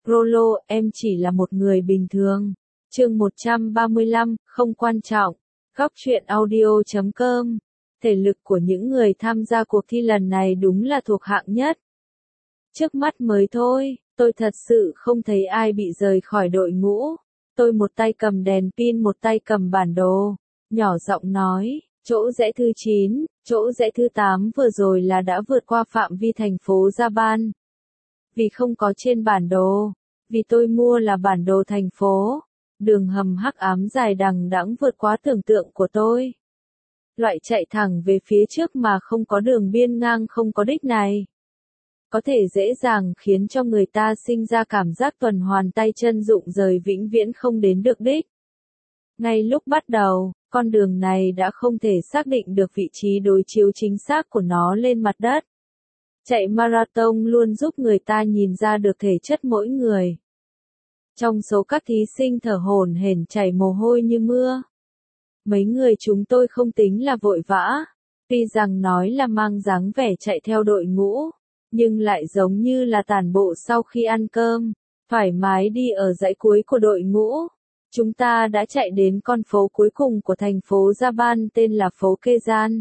Rolo, em chỉ là một người bình thường. Chương 135, không quan trọng. Góc truyện audio.com. Thể lực của những người tham gia cuộc thi lần này đúng là thuộc hạng nhất. Trước mắt mới thôi, tôi thật sự không thấy ai bị rời khỏi đội ngũ. Tôi một tay cầm đèn pin một tay cầm bản đồ, nhỏ giọng nói, chỗ rẽ thứ 9, chỗ rẽ thứ 8 vừa rồi là đã vượt qua phạm vi thành phố Japan. Vì không có trên bản đồ, vì tôi mua là bản đồ thành phố, đường hầm hắc ám dài đằng đẵng vượt quá tưởng tượng của tôi. Loại chạy thẳng về phía trước mà không có đường biên ngang không có đích này, có thể dễ dàng khiến cho người ta sinh ra cảm giác tuần hoàn tay chân rụng rời vĩnh viễn không đến được đích. Ngay lúc bắt đầu, con đường này đã không thể xác định được vị trí đối chiếu chính xác của nó lên mặt đất. Chạy marathon luôn giúp người ta nhìn ra được thể chất mỗi người. Trong số các thí sinh thở hổn hển chảy mồ hôi như mưa, mấy người chúng tôi không tính là vội vã, tuy rằng nói là mang dáng vẻ chạy theo đội ngũ, nhưng lại giống như là tản bộ sau khi ăn cơm, thoải mái đi ở dãy cuối của đội ngũ. Chúng ta đã chạy đến con phố cuối cùng của thành phố Japan tên là phố Keizan.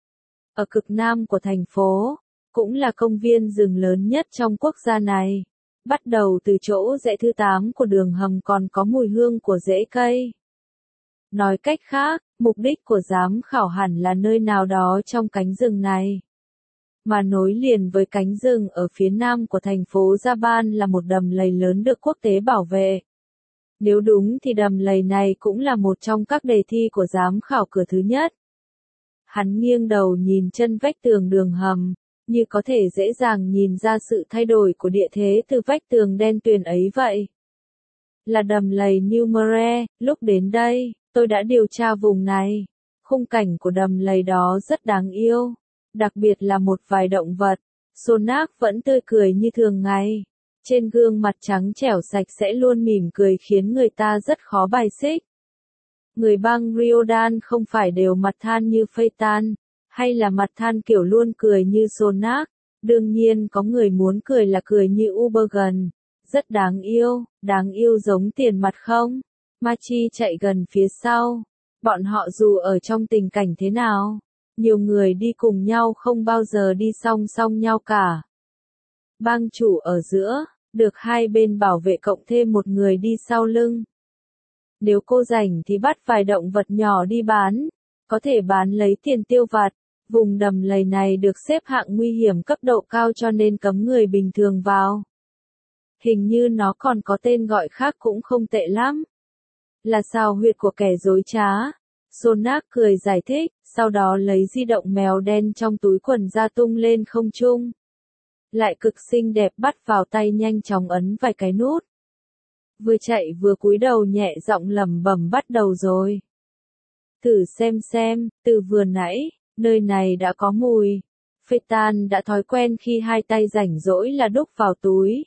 Ở cực nam của thành phố, cũng là công viên rừng lớn nhất trong quốc gia này. Bắt đầu từ chỗ rẽ thứ 8 của đường hầm còn có mùi hương của rễ cây. Nói cách khác, mục đích của giám khảo hẳn là nơi nào đó trong cánh rừng này. Mà nối liền với cánh rừng ở phía nam của thành phố Japan là một đầm lầy lớn được quốc tế bảo vệ. Nếu đúng thì đầm lầy này cũng là một trong các đề thi của giám khảo cửa thứ nhất. Hắn nghiêng đầu nhìn chân vách tường đường hầm, như có thể dễ dàng nhìn ra sự thay đổi của địa thế từ vách tường đen tuyền ấy vậy. Là đầm lầy New Mare, lúc đến đây, tôi đã điều tra vùng này. Khung cảnh của đầm lầy đó rất đáng yêu, đặc biệt là một vài động vật. Sonak vẫn tươi cười như thường ngày. Trên gương mặt trắng trẻo sạch sẽ luôn mỉm cười khiến người ta rất khó bài xích. Người bang Ryodan không phải đều mặt than như Phaeton, hay là mặt than kiểu luôn cười như Sonak. Đương nhiên có người muốn cười là cười như Ubergen. Rất đáng yêu giống tiền mặt không? Machi chạy gần phía sau. Bọn họ dù ở trong tình cảnh thế nào, nhiều người đi cùng nhau không bao giờ đi song song nhau cả. Bang chủ ở giữa, được hai bên bảo vệ cộng thêm một người đi sau lưng. Nếu cô rảnh thì bắt vài động vật nhỏ đi bán, có thể bán lấy tiền tiêu vặt. Vùng đầm lầy này được xếp hạng nguy hiểm cấp độ cao cho nên cấm người bình thường vào. Hình như nó còn có tên gọi khác cũng không tệ lắm. Là sao huyệt của kẻ dối trá. Sonak cười giải thích, sau đó lấy di động mèo đen trong túi quần ra tung lên không trung. Lại cực xinh đẹp bắt vào tay nhanh chóng ấn vài cái nút. Vừa chạy vừa cúi đầu nhẹ giọng lẩm bẩm bắt đầu rồi. Thử xem, từ vừa nãy, nơi này đã có mùi. Phaeton đã thói quen khi hai tay rảnh rỗi là đút vào túi.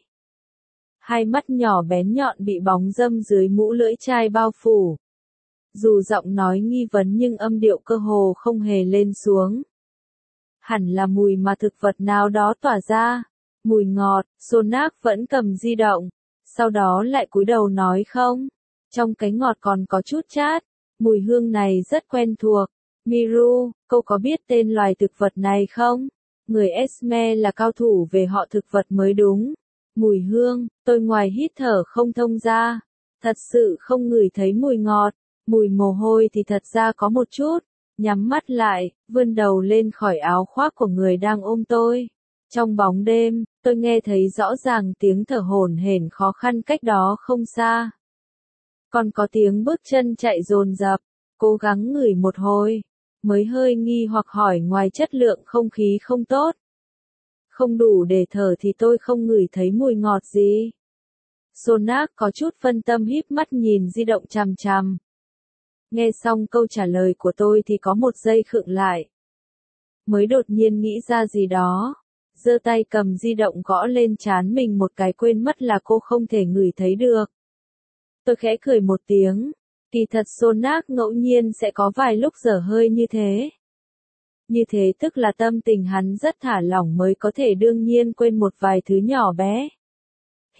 Hai mắt nhỏ bén nhọn bị bóng râm dưới mũ lưỡi chai bao phủ. Dù giọng nói nghi vấn nhưng âm điệu cơ hồ không hề lên xuống. Hẳn là mùi mà thực vật nào đó tỏa ra. Mùi ngọt. Sonak vẫn cầm di động. Sau đó lại cúi đầu nói không. Trong cái ngọt còn có chút chát. Mùi hương này rất quen thuộc. Miru, cô có biết tên loài thực vật này không? Người Esme là cao thủ về họ thực vật mới đúng. Mùi hương, tôi ngoài hít thở không thông ra. Thật sự không ngửi thấy mùi ngọt. Mùi mồ hôi thì thật ra có một chút. Nhắm mắt lại, vươn đầu lên khỏi áo khoác của người đang ôm tôi. Trong bóng đêm, tôi nghe thấy rõ ràng tiếng thở hổn hển khó khăn cách đó không xa. Còn có tiếng bước chân chạy dồn dập, cố gắng ngửi một hồi, mới hơi nghi hoặc hỏi ngoài chất lượng không khí không tốt. Không đủ để thở thì tôi không ngửi thấy mùi ngọt gì. Sonak có chút phân tâm híp mắt nhìn di động chằm chằm. Nghe xong câu trả lời của tôi thì có một giây khựng lại. Mới đột nhiên nghĩ ra gì đó. Giơ tay cầm di động gõ lên trán mình một cái quên mất là cô không thể ngửi thấy được. Tôi khẽ cười một tiếng. Kỳ thật Sonak ngẫu nhiên sẽ có vài lúc dở hơi như thế. Như thế tức là tâm tình hắn rất thả lỏng mới có thể đương nhiên quên một vài thứ nhỏ bé.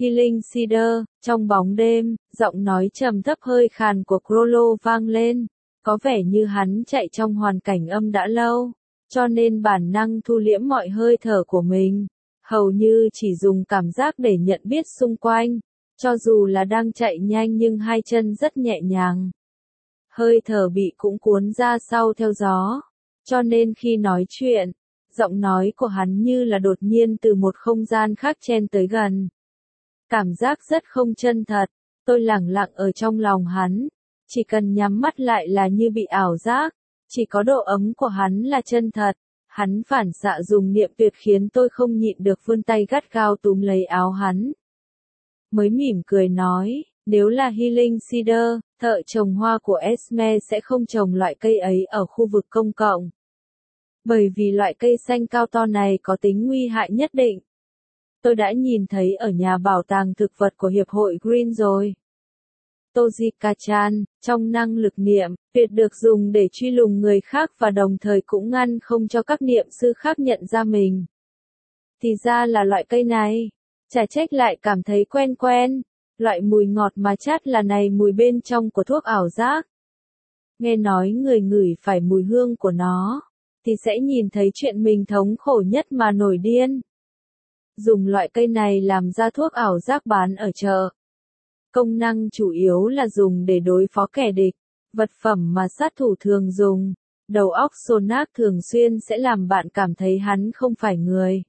Healing Cedar, trong bóng đêm, giọng nói trầm thấp hơi khàn của Crollo vang lên, có vẻ như hắn chạy trong hoàn cảnh âm đã lâu, cho nên bản năng thu liễm mọi hơi thở của mình, hầu như chỉ dùng cảm giác để nhận biết xung quanh, cho dù là đang chạy nhanh nhưng hai chân rất nhẹ nhàng. Hơi thở bị cũng cuốn ra sau theo gió, cho nên khi nói chuyện, giọng nói của hắn như là đột nhiên từ một không gian khác chen tới gần. Cảm giác rất không chân thật, tôi lẳng lặng ở trong lòng hắn, chỉ cần nhắm mắt lại là như bị ảo giác, chỉ có độ ấm của hắn là chân thật. Hắn phản xạ dùng niệm tuyệt khiến tôi không nhịn được vươn tay gắt gao túm lấy áo hắn. Mới mỉm cười nói, nếu là Healing Cedar, thợ trồng hoa của Esme sẽ không trồng loại cây ấy ở khu vực công cộng. Bởi vì loại cây xanh cao to này có tính nguy hại nhất định. Tôi đã nhìn thấy ở nhà bảo tàng thực vật của Hiệp hội Green rồi. Tojika-chan, trong năng lực niệm, tuyệt được dùng để truy lùng người khác và đồng thời cũng ngăn không cho các niệm sư khác nhận ra mình. Thì ra là loại cây này. Chả trách lại cảm thấy quen quen. Loại mùi ngọt mà chát là này mùi bên trong của thuốc ảo giác. Nghe nói người ngửi phải mùi hương của nó, thì sẽ nhìn thấy chuyện mình thống khổ nhất mà nổi điên. Dùng loại cây này làm ra thuốc ảo giác bán ở chợ. Công năng chủ yếu là dùng để đối phó kẻ địch, vật phẩm mà sát thủ thường dùng. Đầu óc Sonak thường xuyên sẽ làm bạn cảm thấy hắn không phải người,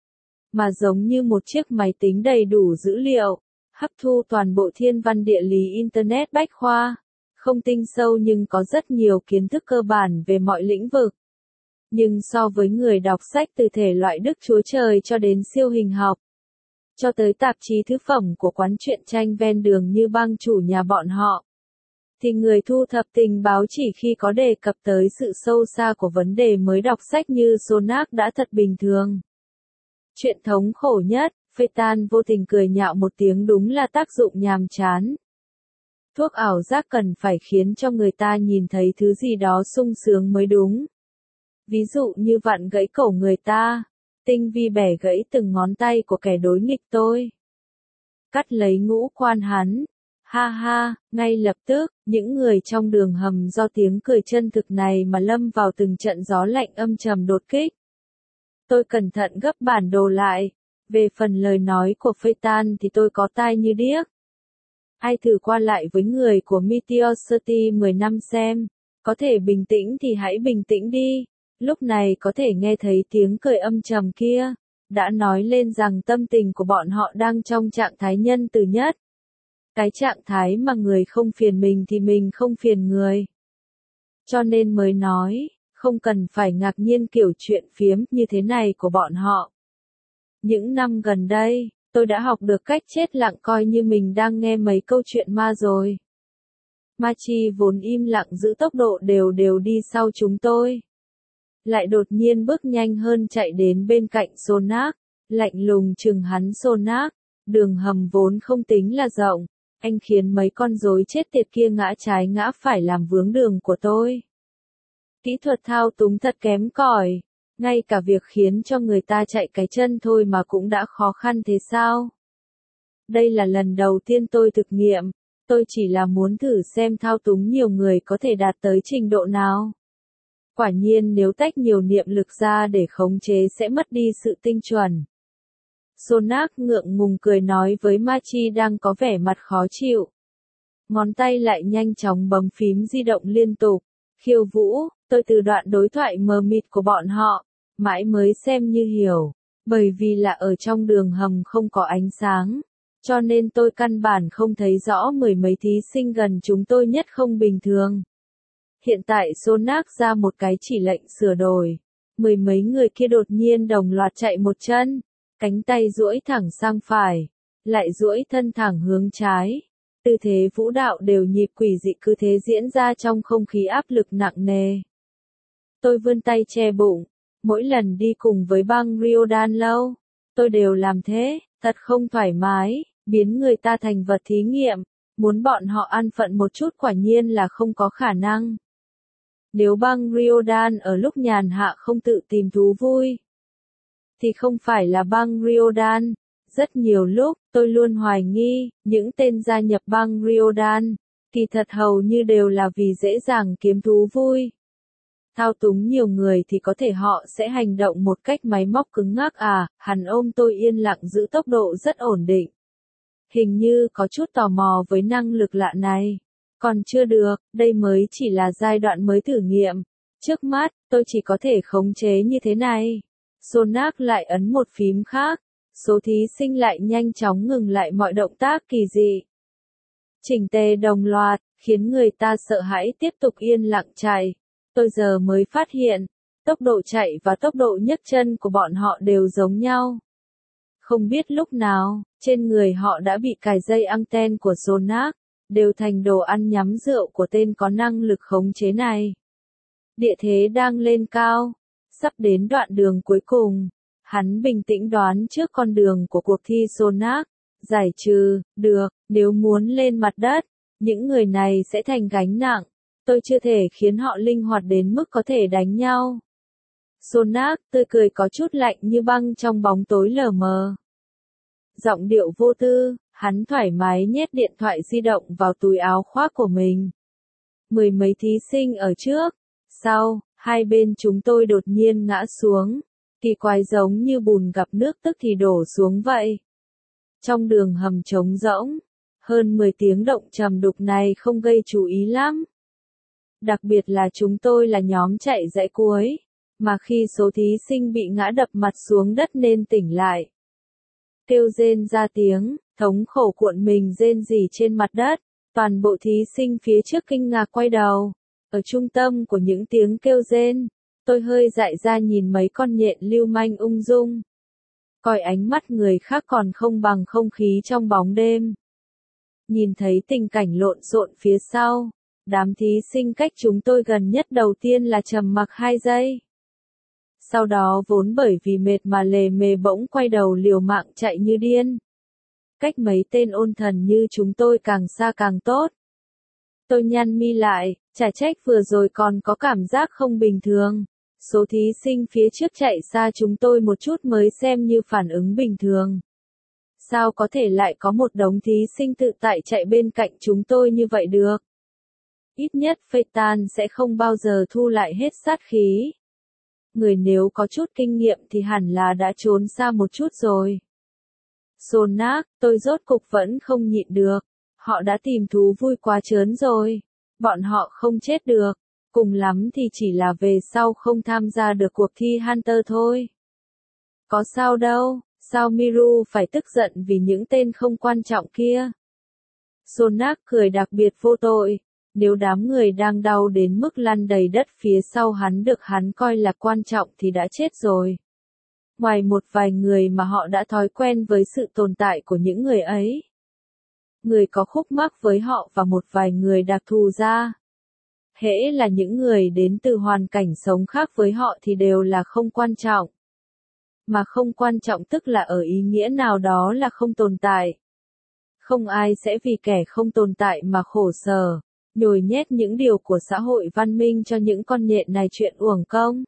mà giống như một chiếc máy tính đầy đủ dữ liệu, hấp thu toàn bộ thiên văn địa lý Internet bách khoa. Không tinh sâu nhưng có rất nhiều kiến thức cơ bản về mọi lĩnh vực. Nhưng so với người đọc sách từ thể loại Đức Chúa Trời cho đến siêu hình học, cho tới tạp chí thứ phẩm của quán truyện tranh ven đường như bang chủ nhà bọn họ, thì người thu thập tình báo chỉ khi có đề cập tới sự sâu xa của vấn đề mới đọc sách như Sonak đã thật bình thường. Chuyện thống khổ nhất, Phaeton vô tình cười nhạo một tiếng, đúng là tác dụng nhàm chán. Thuốc ảo giác cần phải khiến cho người ta nhìn thấy thứ gì đó sung sướng mới đúng. Ví dụ như vặn gãy cổ người ta, tinh vi bẻ gãy từng ngón tay của kẻ đối nghịch tôi, cắt lấy ngũ quan hắn. Ha ha, ngay lập tức, những người trong đường hầm do tiếng cười chân thực này mà lâm vào từng trận gió lạnh âm trầm đột kích. Tôi cẩn thận gấp bản đồ lại. Về phần lời nói của Phaeton thì tôi có tai như điếc. Ai thử qua lại với người của Meteor City 10 năm xem, có thể bình tĩnh thì hãy bình tĩnh đi. Lúc này có thể nghe thấy tiếng cười âm trầm kia, đã nói lên rằng tâm tình của bọn họ đang trong trạng thái nhân từ nhất. Cái trạng thái mà người không phiền mình thì mình không phiền người. Cho nên mới nói, không cần phải ngạc nhiên kiểu chuyện phiếm như thế này của bọn họ. Những năm gần đây, tôi đã học được cách chết lặng coi như mình đang nghe mấy câu chuyện ma rồi. Machi vốn im lặng giữ tốc độ đều đều đi sau chúng tôi, lại đột nhiên bước nhanh hơn chạy đến bên cạnh Sonak, lạnh lùng chừng hắn. Sonak, đường hầm vốn không tính là rộng, anh khiến mấy con rối chết tiệt kia ngã trái ngã phải làm vướng đường của tôi. Kỹ thuật thao túng thật kém cỏi, ngay cả việc khiến cho người ta chạy cái chân thôi mà cũng đã khó khăn thế sao? Đây là lần đầu tiên tôi thực nghiệm, tôi chỉ là muốn thử xem thao túng nhiều người có thể đạt tới trình độ nào. Quả nhiên nếu tách nhiều niệm lực ra để khống chế sẽ mất đi sự tinh chuẩn. Sonak ngượng ngùng cười nói với Machi đang có vẻ mặt khó chịu. Ngón tay lại nhanh chóng bấm phím di động liên tục. Khiêu vũ, tôi từ đoạn đối thoại mờ mịt của bọn họ, mãi mới xem như hiểu. Bởi vì là ở trong đường hầm không có ánh sáng, cho nên tôi căn bản không thấy rõ mười mấy thí sinh gần chúng tôi nhất không bình thường. Hiện tại Sonak ra một cái chỉ lệnh sửa đổi. Mười mấy người kia đột nhiên đồng loạt chạy một chân, cánh tay duỗi thẳng sang phải, lại duỗi thân thẳng hướng trái. Tư thế vũ đạo đều nhịp quỷ dị cứ thế diễn ra trong không khí áp lực nặng nề. Tôi vươn tay che bụng. Mỗi lần đi cùng với băng Ryodan lâu, tôi đều làm thế, thật không thoải mái, biến người ta thành vật thí nghiệm, muốn bọn họ an phận một chút quả nhiên là không có khả năng. Nếu băng Ryodan ở lúc nhàn hạ không tự tìm thú vui, thì không phải là băng Ryodan. Rất nhiều lúc, tôi luôn hoài nghi, những tên gia nhập bang Ryodan, kỳ thật hầu như đều là vì dễ dàng kiếm thú vui. Thao túng nhiều người thì có thể họ sẽ hành động một cách máy móc cứng ngắc à, hắn ôm tôi yên lặng giữ tốc độ rất ổn định. Hình như có chút tò mò với năng lực lạ này. Còn chưa được, đây mới chỉ là giai đoạn mới thử nghiệm. Trước mắt, tôi chỉ có thể khống chế như thế này. Sonak lại ấn một phím khác. Số thí sinh lại nhanh chóng ngừng lại mọi động tác kỳ dị. Chỉnh tề đồng loạt, khiến người ta sợ hãi tiếp tục yên lặng chạy. Tôi giờ mới phát hiện, tốc độ chạy và tốc độ nhấc chân của bọn họ đều giống nhau. Không biết lúc nào, trên người họ đã bị cài dây anten của Sonak, đều thành đồ ăn nhắm rượu của tên có năng lực khống chế này. Địa thế đang lên cao, sắp đến đoạn đường cuối cùng. Hắn bình tĩnh đoán trước con đường của cuộc thi Sonak, giải trừ, được, nếu muốn lên mặt đất, những người này sẽ thành gánh nặng. Tôi chưa thể khiến họ linh hoạt đến mức có thể đánh nhau. Sonak, tươi cười có chút lạnh như băng trong bóng tối lờ mờ. Giọng điệu vô tư, hắn thoải mái nhét điện thoại di động vào túi áo khoác của mình. Mười mấy thí sinh ở trước, sau, hai bên chúng tôi đột nhiên ngã xuống. Kỳ quái giống như bùn gặp nước tức thì đổ xuống vậy. Trong đường hầm trống rỗng, hơn 10 tiếng động trầm đục này không gây chú ý lắm. Đặc biệt là chúng tôi là nhóm chạy dãy cuối, mà khi số thí sinh bị ngã đập mặt xuống đất nên tỉnh lại. Kêu rên ra tiếng, thống khổ cuộn mình rên rỉ trên mặt đất, toàn bộ thí sinh phía trước kinh ngạc quay đầu. Ở trung tâm của những tiếng kêu rên, tôi hơi dại ra nhìn mấy con nhện lưu manh ung dung. Coi ánh mắt người khác còn không bằng không khí trong bóng đêm. Nhìn thấy tình cảnh lộn xộn phía sau, đám thí sinh cách chúng tôi gần nhất đầu tiên là trầm mặc 2 giây. Sau đó vốn bởi vì mệt mà lề mề bỗng quay đầu liều mạng chạy như điên. Cách mấy tên ôn thần như chúng tôi càng xa càng tốt. Tôi nhăn mi lại, chả trách vừa rồi còn có cảm giác không bình thường. Số thí sinh phía trước chạy xa chúng tôi một chút mới xem như phản ứng bình thường. Sao có thể lại có một đống thí sinh tự tại chạy bên cạnh chúng tôi như vậy được? Ít nhất Phaeton sẽ không bao giờ thu lại hết sát khí. Người nếu có chút kinh nghiệm thì hẳn là đã trốn xa một chút rồi. Sonak, tôi rốt cục vẫn không nhịn được. Họ đã tìm thú vui quá trớn rồi. Bọn họ không chết được. Cùng lắm thì chỉ là về sau không tham gia được cuộc thi Hunter thôi. Có sao đâu, sao Miru phải tức giận vì những tên không quan trọng kia. Sonak cười đặc biệt vô tội. Nếu đám người đang đau đến mức lăn đầy đất phía sau hắn được hắn coi là quan trọng thì đã chết rồi. Ngoài một vài người mà họ đã thói quen với sự tồn tại của những người ấy. Người có khúc mắc với họ và một vài người đặc thù ra. Hễ là những người đến từ hoàn cảnh sống khác với họ thì đều là không quan trọng. Mà không quan trọng tức là ở ý nghĩa nào đó là không tồn tại. Không ai sẽ vì kẻ không tồn tại mà khổ sở, nhồi nhét những điều của xã hội văn minh cho những con nhện này chuyện uổng công.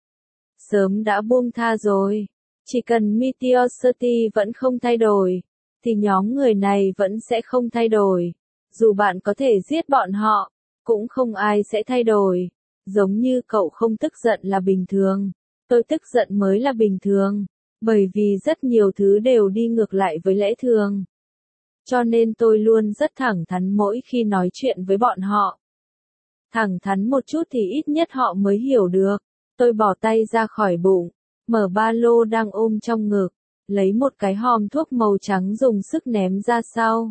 Sớm đã buông tha rồi. Chỉ cần Meteor City vẫn không thay đổi, thì nhóm người này vẫn sẽ không thay đổi. Dù bạn có thể giết bọn họ, cũng không ai sẽ thay đổi. Giống như cậu không tức giận là bình thường. Tôi tức giận mới là bình thường. Bởi vì rất nhiều thứ đều đi ngược lại với lẽ thường. Cho nên tôi luôn rất thẳng thắn mỗi khi nói chuyện với bọn họ. Thẳng thắn một chút thì ít nhất họ mới hiểu được. Tôi bỏ tay ra khỏi bụng, mở ba lô đang ôm trong ngực, lấy một cái hòm thuốc màu trắng dùng sức ném ra sau.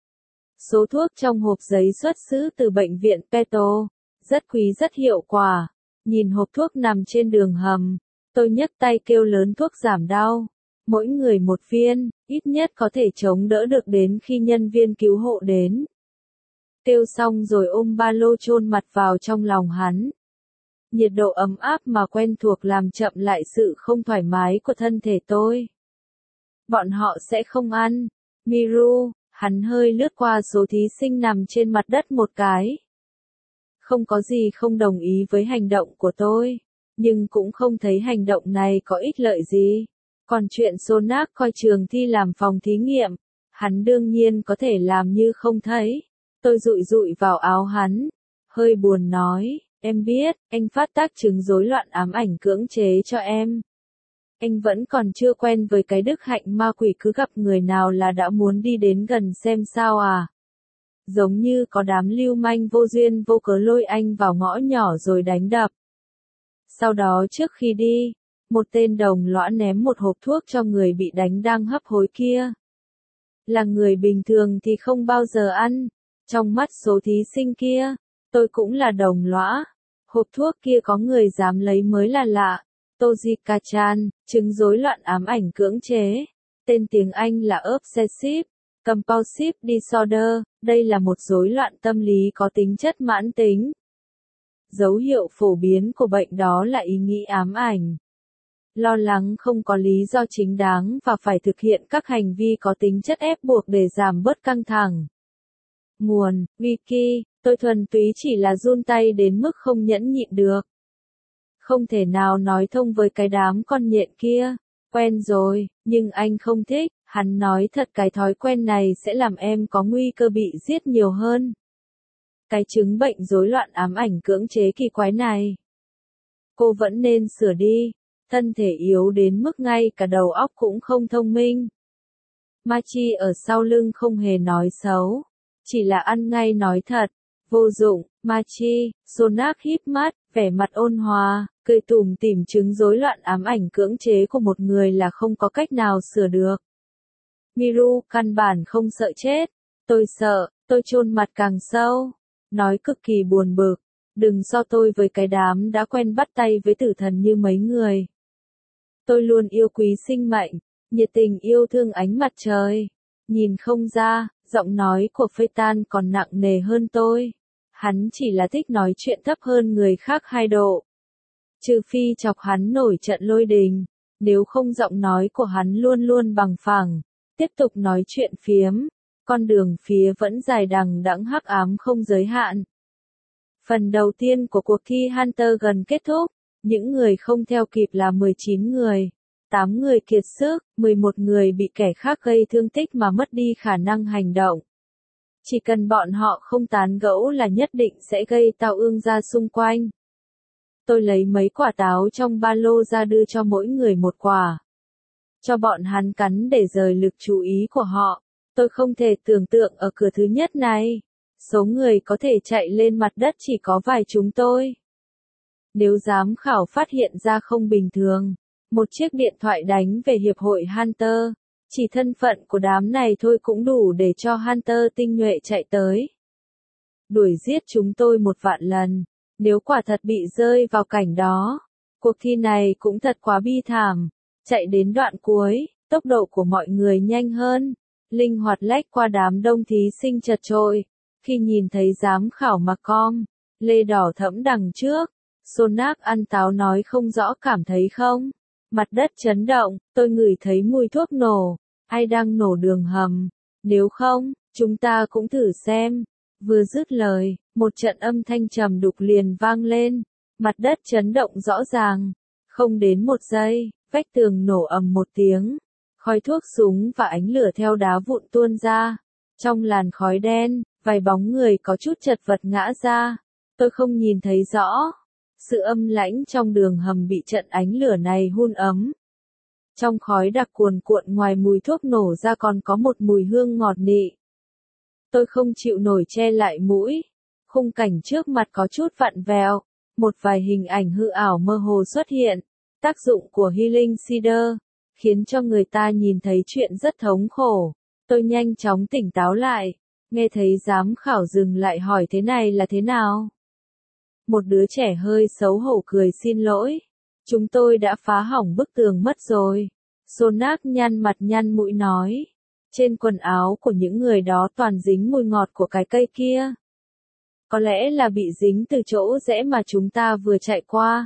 Số thuốc trong hộp giấy xuất xứ từ bệnh viện Peto, rất quý rất hiệu quả. Nhìn hộp thuốc nằm trên đường hầm, tôi nhấc tay kêu lớn thuốc giảm đau. Mỗi người một viên, ít nhất có thể chống đỡ được đến khi nhân viên cứu hộ đến. Kêu xong rồi ôm ba lô chôn mặt vào trong lòng hắn. Nhiệt độ ấm áp mà quen thuộc làm chậm lại sự không thoải mái của thân thể tôi. Bọn họ sẽ không ăn. Miru, hắn hơi lướt qua số thí sinh nằm trên mặt đất một cái. Không có gì không đồng ý với hành động của tôi, nhưng cũng không thấy hành động này có ích lợi gì. Còn chuyện Sonak coi trường thi làm phòng thí nghiệm, hắn đương nhiên có thể làm như không thấy. Tôi dụi dụi vào áo hắn, hơi buồn nói, em biết, anh phát tác chứng rối loạn ám ảnh cưỡng chế cho em. Anh vẫn còn chưa quen với cái đức hạnh ma quỷ cứ gặp người nào là đã muốn đi đến gần xem sao à. Giống như có đám lưu manh vô duyên vô cớ lôi anh vào ngõ nhỏ rồi đánh đập. Sau đó trước khi đi, một tên đồng lõa ném một hộp thuốc cho người bị đánh đang hấp hối kia. Là người bình thường thì không bao giờ ăn. Trong mắt số thí sinh kia, tôi cũng là đồng lõa. Hộp thuốc kia có người dám lấy mới là lạ. Tojika-chan, chứng rối loạn ám ảnh cưỡng chế. Tên tiếng Anh là Obsessive Compulsive Disorder. Đây là một rối loạn tâm lý có tính chất mãn tính. Dấu hiệu phổ biến của bệnh đó là ý nghĩ ám ảnh, lo lắng không có lý do chính đáng và phải thực hiện các hành vi có tính chất ép buộc để giảm bớt căng thẳng. Nguồn: Wiki. Tôi thuần túy chỉ là run tay đến mức không nhẫn nhịn được. Không thể nào nói thông với cái đám con nhện kia. Quen rồi, nhưng anh không thích. Hắn nói thật cái thói quen này sẽ làm em có nguy cơ bị giết nhiều hơn. Cái chứng bệnh rối loạn ám ảnh cưỡng chế kỳ quái này. Cô vẫn nên sửa đi. Thân thể yếu đến mức ngay cả đầu óc cũng không thông minh. Machi ở sau lưng không hề nói xấu. Chỉ là ăn ngay nói thật. Vô dụng, Machi. Sonak híp mắt, vẻ mặt ôn hòa, cười tủm tỉm. Chứng rối loạn ám ảnh cưỡng chế của một người là không có cách nào sửa được. Miru căn bản không sợ chết. Tôi sợ, tôi chôn mặt càng sâu. Nói cực kỳ buồn bực. Đừng so tôi với cái đám đã quen bắt tay với tử thần như mấy người. Tôi luôn yêu quý sinh mệnh, nhiệt tình yêu thương ánh mặt trời. Nhìn không ra, giọng nói của Phaeton còn nặng nề hơn tôi. Hắn chỉ là thích nói chuyện thấp hơn người khác 2 độ. Trừ phi chọc hắn nổi trận lôi đình, nếu không giọng nói của hắn luôn luôn bằng phẳng. Tiếp tục nói chuyện phiếm, con đường phía vẫn dài đằng đẵng hắc ám không giới hạn. Phần đầu tiên của cuộc thi Hunter gần kết thúc, những người không theo kịp là 19 người, 8 người kiệt sức, 11 người bị kẻ khác gây thương tích mà mất đi khả năng hành động. Chỉ cần bọn họ không tán gẫu là nhất định sẽ gây tao ương ra xung quanh. Tôi lấy mấy quả táo trong ba lô ra đưa cho mỗi người một quả. Cho bọn hắn cắn để rời lực chú ý của họ. Tôi không thể tưởng tượng ở cửa thứ nhất này, số người có thể chạy lên mặt đất chỉ có vài chúng tôi. Nếu giám khảo phát hiện ra không bình thường, một chiếc điện thoại đánh về Hiệp hội Hunter, chỉ thân phận của đám này thôi cũng đủ để cho Hunter tinh nhuệ chạy tới. Đuổi giết chúng tôi 1.000.000 lần, nếu quả thật bị rơi vào cảnh đó. Cuộc thi này cũng thật quá bi thảm. Chạy đến đoạn cuối, tốc độ của mọi người nhanh hơn, linh hoạt lách qua đám đông thí sinh chật chội. Khi nhìn thấy giám khảo Macom, lê đỏ thẫm đằng trước, Sonak ăn táo nói không rõ cảm thấy không? Mặt đất chấn động, tôi ngửi thấy mùi thuốc nổ, ai đang nổ đường hầm, nếu không, chúng ta cũng thử xem. Vừa dứt lời, một trận âm thanh trầm đục liền vang lên, mặt đất chấn động rõ ràng, không đến 1 giây. Vách tường nổ ầm một tiếng, khói thuốc súng và ánh lửa theo đá vụn tuôn ra. Trong làn khói đen, vài bóng người có chút chật vật ngã ra. Tôi không nhìn thấy rõ. Sự âm lãnh trong đường hầm bị trận ánh lửa này hun ấm. Trong khói đặc cuồn cuộn ngoài mùi thuốc nổ ra còn có một mùi hương ngọt nị. Tôi không chịu nổi che lại mũi. Khung cảnh trước mặt có chút vặn vẹo. Một vài hình ảnh hư ảo mơ hồ xuất hiện. Tác dụng của Healing Cider, khiến cho người ta nhìn thấy chuyện rất thống khổ. Tôi nhanh chóng tỉnh táo lại, nghe thấy giám khảo dừng lại hỏi thế này là thế nào. Một đứa trẻ hơi xấu hổ cười xin lỗi. Chúng tôi đã phá hỏng bức tường mất rồi. Sonak nhăn mặt nhăn mũi nói. Trên quần áo của những người đó toàn dính mùi ngọt của cái cây kia. Có lẽ là bị dính từ chỗ rẽ mà chúng ta vừa chạy qua.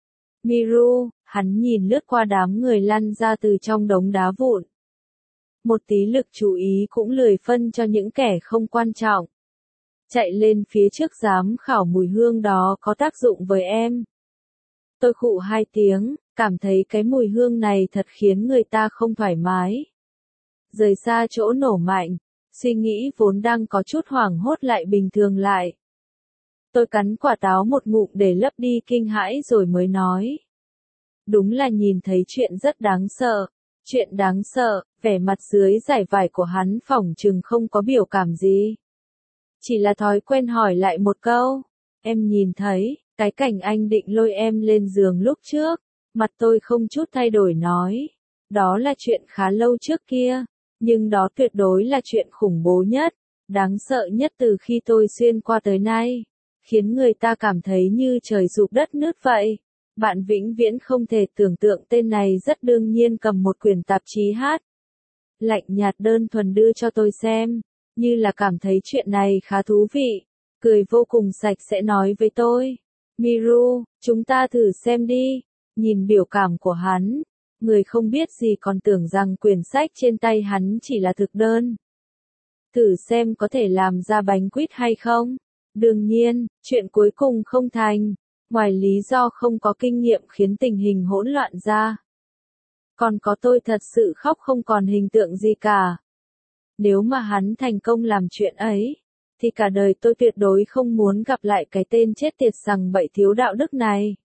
Miru, hắn nhìn lướt qua đám người lăn ra từ trong đống đá vụn. Một tí lực chú ý cũng lười phân cho những kẻ không quan trọng. Chạy lên phía trước giám khảo mùi hương đó có tác dụng với em. Tôi khụ 2 tiếng, cảm thấy cái mùi hương này thật khiến người ta không thoải mái. Rời xa chỗ nổ mạnh, suy nghĩ vốn đang có chút hoảng hốt lại bình thường lại. Tôi cắn quả táo một ngụm để lấp đi kinh hãi rồi mới nói. Đúng là nhìn thấy chuyện rất đáng sợ. Chuyện đáng sợ, vẻ mặt dưới dải vải của hắn phỏng chừng không có biểu cảm gì. Chỉ là thói quen hỏi lại một câu. Em nhìn thấy, cái cảnh anh định lôi em lên giường lúc trước. Mặt tôi không chút thay đổi nói. Đó là chuyện khá lâu trước kia. Nhưng đó tuyệt đối là chuyện khủng bố nhất. Đáng sợ nhất từ khi tôi xuyên qua tới nay. Khiến người ta cảm thấy như trời sụp đất nứt vậy. Bạn vĩnh viễn không thể tưởng tượng tên này rất đương nhiên cầm một quyển tạp chí hát. Lạnh nhạt đơn thuần đưa cho tôi xem, như là cảm thấy chuyện này khá thú vị. Cười vô cùng sạch sẽ nói với tôi. Miru, chúng ta thử xem đi. Nhìn biểu cảm của hắn, người không biết gì còn tưởng rằng quyển sách trên tay hắn chỉ là thực đơn. Thử xem có thể làm ra bánh quýt hay không. Đương nhiên, chuyện cuối cùng không thành. Ngoài lý do không có kinh nghiệm khiến tình hình hỗn loạn ra. Còn có tôi thật sự khóc không còn hình tượng gì cả. Nếu mà hắn thành công làm chuyện ấy, thì cả đời tôi tuyệt đối không muốn gặp lại cái tên chết tiệt sằng bậy thiếu đạo đức này.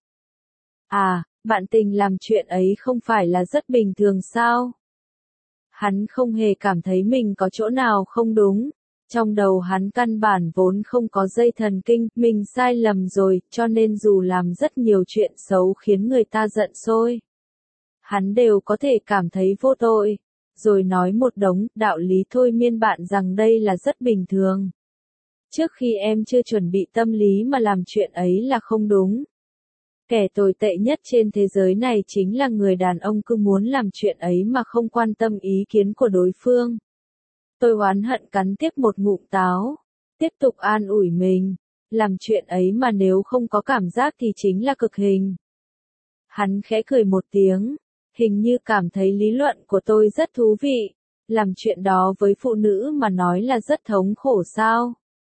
À, bạn tình làm chuyện ấy không phải là rất bình thường sao? Hắn không hề cảm thấy mình có chỗ nào không đúng. Trong đầu hắn căn bản vốn không có dây thần kinh, mình sai lầm rồi, cho nên dù làm rất nhiều chuyện xấu khiến người ta giận sôi. Hắn đều có thể cảm thấy vô tội, rồi nói một đống đạo lý thôi miên bạn rằng đây là rất bình thường. Trước khi em chưa chuẩn bị tâm lý mà làm chuyện ấy là không đúng. Kẻ tồi tệ nhất trên thế giới này chính là người đàn ông cứ muốn làm chuyện ấy mà không quan tâm ý kiến của đối phương. Tôi oán hận cắn tiếp một ngụm táo, tiếp tục an ủi mình, làm chuyện ấy mà nếu không có cảm giác thì chính là cực hình. Hắn khẽ cười một tiếng, hình như cảm thấy lý luận của tôi rất thú vị, làm chuyện đó với phụ nữ mà nói là rất thống khổ sao.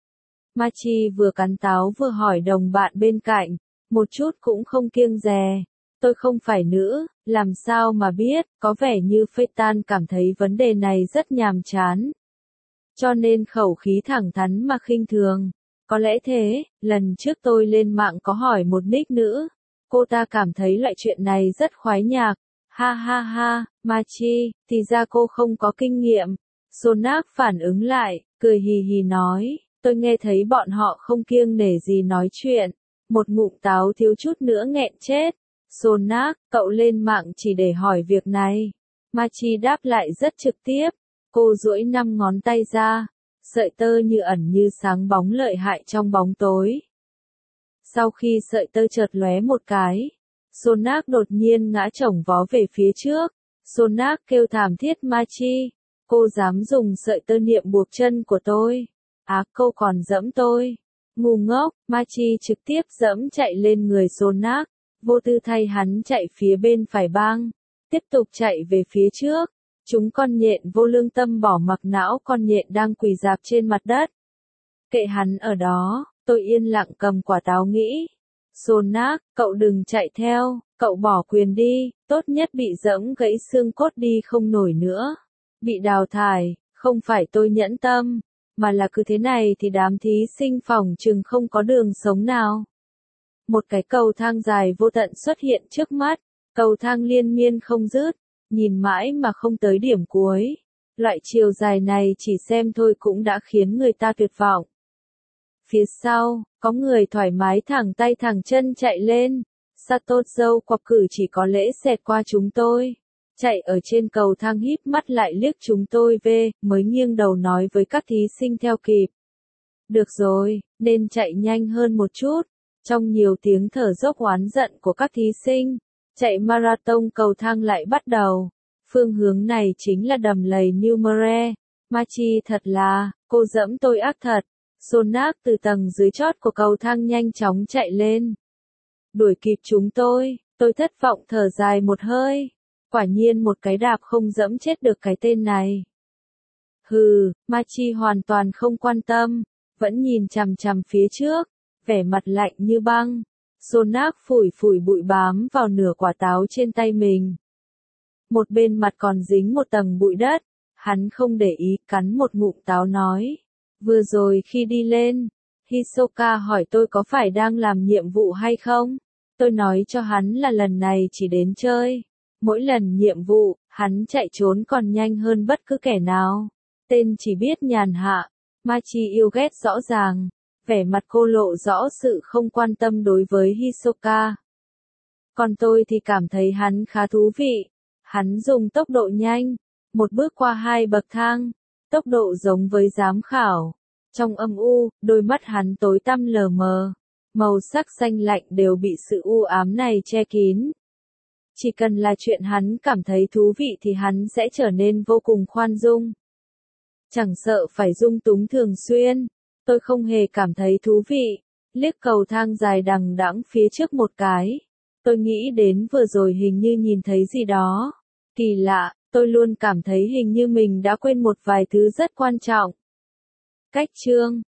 Machi vừa cắn táo vừa hỏi đồng bạn bên cạnh, một chút cũng không kiêng dè. Tôi không phải nữ, làm sao mà biết, có vẻ như Phaeton cảm thấy vấn đề này rất nhàm chán. Cho nên khẩu khí thẳng thắn mà khinh thường. Có lẽ thế, lần trước tôi lên mạng có hỏi một nick nữ. Cô ta cảm thấy loại chuyện này rất khoái nhạc. Ha ha ha, Machi, thì ra cô không có kinh nghiệm. Sonak phản ứng lại, cười hì hì nói, tôi nghe thấy bọn họ không kiêng nể gì nói chuyện. Một ngụm táo thiếu chút nữa nghẹn chết. Sonak, cậu lên mạng chỉ để hỏi việc này. Machi đáp lại rất trực tiếp. Cô duỗi 5 ngón tay ra. Sợi tơ như ẩn như sáng bóng lợi hại trong bóng tối. Sau khi sợi tơ chợt lóe một cái, Sonak đột nhiên ngã chổng vó về phía trước. Sonak kêu thảm thiết Machi. Cô dám dùng sợi tơ niệm buộc chân của tôi. Cô còn giẫm tôi. Ngu ngốc, Machi trực tiếp giẫm chạy lên người Sonak. Vô tư thay hắn chạy phía bên phải bang. Tiếp tục chạy về phía trước. Chúng con nhện vô lương tâm bỏ mặc não con nhện đang quỳ rạp trên mặt đất. Kệ hắn ở đó, tôi yên lặng cầm quả táo nghĩ. Sonak, cậu đừng chạy theo, cậu bỏ quyền đi, tốt nhất bị giẫm gãy xương cốt đi không nổi nữa. Bị đào thải, không phải tôi nhẫn tâm, mà là cứ thế này thì đám thí sinh phỏng chừng không có đường sống nào. Một cái cầu thang dài vô tận xuất hiện trước mắt, cầu thang liên miên không dứt, nhìn mãi mà không tới điểm cuối. Loại chiều dài này chỉ xem thôi cũng đã khiến người ta tuyệt vọng. Phía sau, có người thoải mái thẳng tay thẳng chân chạy lên. Satozo quặc cử chỉ có lễ xẹt qua chúng tôi. Chạy ở trên cầu thang híp mắt lại liếc chúng tôi về, mới nghiêng đầu nói với các thí sinh theo kịp. Được rồi, nên chạy nhanh hơn một chút. Trong nhiều tiếng thở dốc oán giận của các thí sinh, chạy marathon cầu thang lại bắt đầu. Phương hướng này chính là đầm lầy Numere. Machi thật là, cô giẫm tôi ác thật. Sonak từ tầng dưới chót của cầu thang nhanh chóng chạy lên. Đuổi kịp chúng tôi thất vọng thở dài một hơi. Quả nhiên một cái đạp không giẫm chết được cái tên này. Hừ, Machi hoàn toàn không quan tâm, vẫn nhìn chằm chằm phía trước, vẻ mặt lạnh như băng. Jonas phủi phủi bụi bám vào nửa quả táo trên tay mình. Một bên mặt còn dính một tầng bụi đất. Hắn không để ý, cắn một ngụm táo nói. Vừa rồi khi đi lên, Hisoka hỏi tôi có phải đang làm nhiệm vụ hay không? Tôi nói cho hắn là lần này chỉ đến chơi. Mỗi lần nhiệm vụ, hắn chạy trốn còn nhanh hơn bất cứ kẻ nào. Tên chỉ biết nhàn hạ. Machi yêu ghét rõ ràng. Vẻ mặt cô lộ rõ sự không quan tâm đối với Hisoka. Còn tôi thì cảm thấy hắn khá thú vị. Hắn dùng tốc độ nhanh, một bước qua 2 bậc thang, tốc độ giống với giám khảo. Trong âm u, đôi mắt hắn tối tăm lờ mờ, màu sắc xanh lạnh đều bị sự u ám này che kín. Chỉ cần là chuyện hắn cảm thấy thú vị thì hắn sẽ trở nên vô cùng khoan dung. Chẳng sợ phải dung túng thường xuyên, tôi không hề cảm thấy thú vị. Liếc cầu thang dài đằng đẵng phía trước một cái. Tôi nghĩ đến vừa rồi hình như nhìn thấy gì đó. Kỳ lạ, tôi luôn cảm thấy hình như mình đã quên một vài thứ rất quan trọng. Cách chương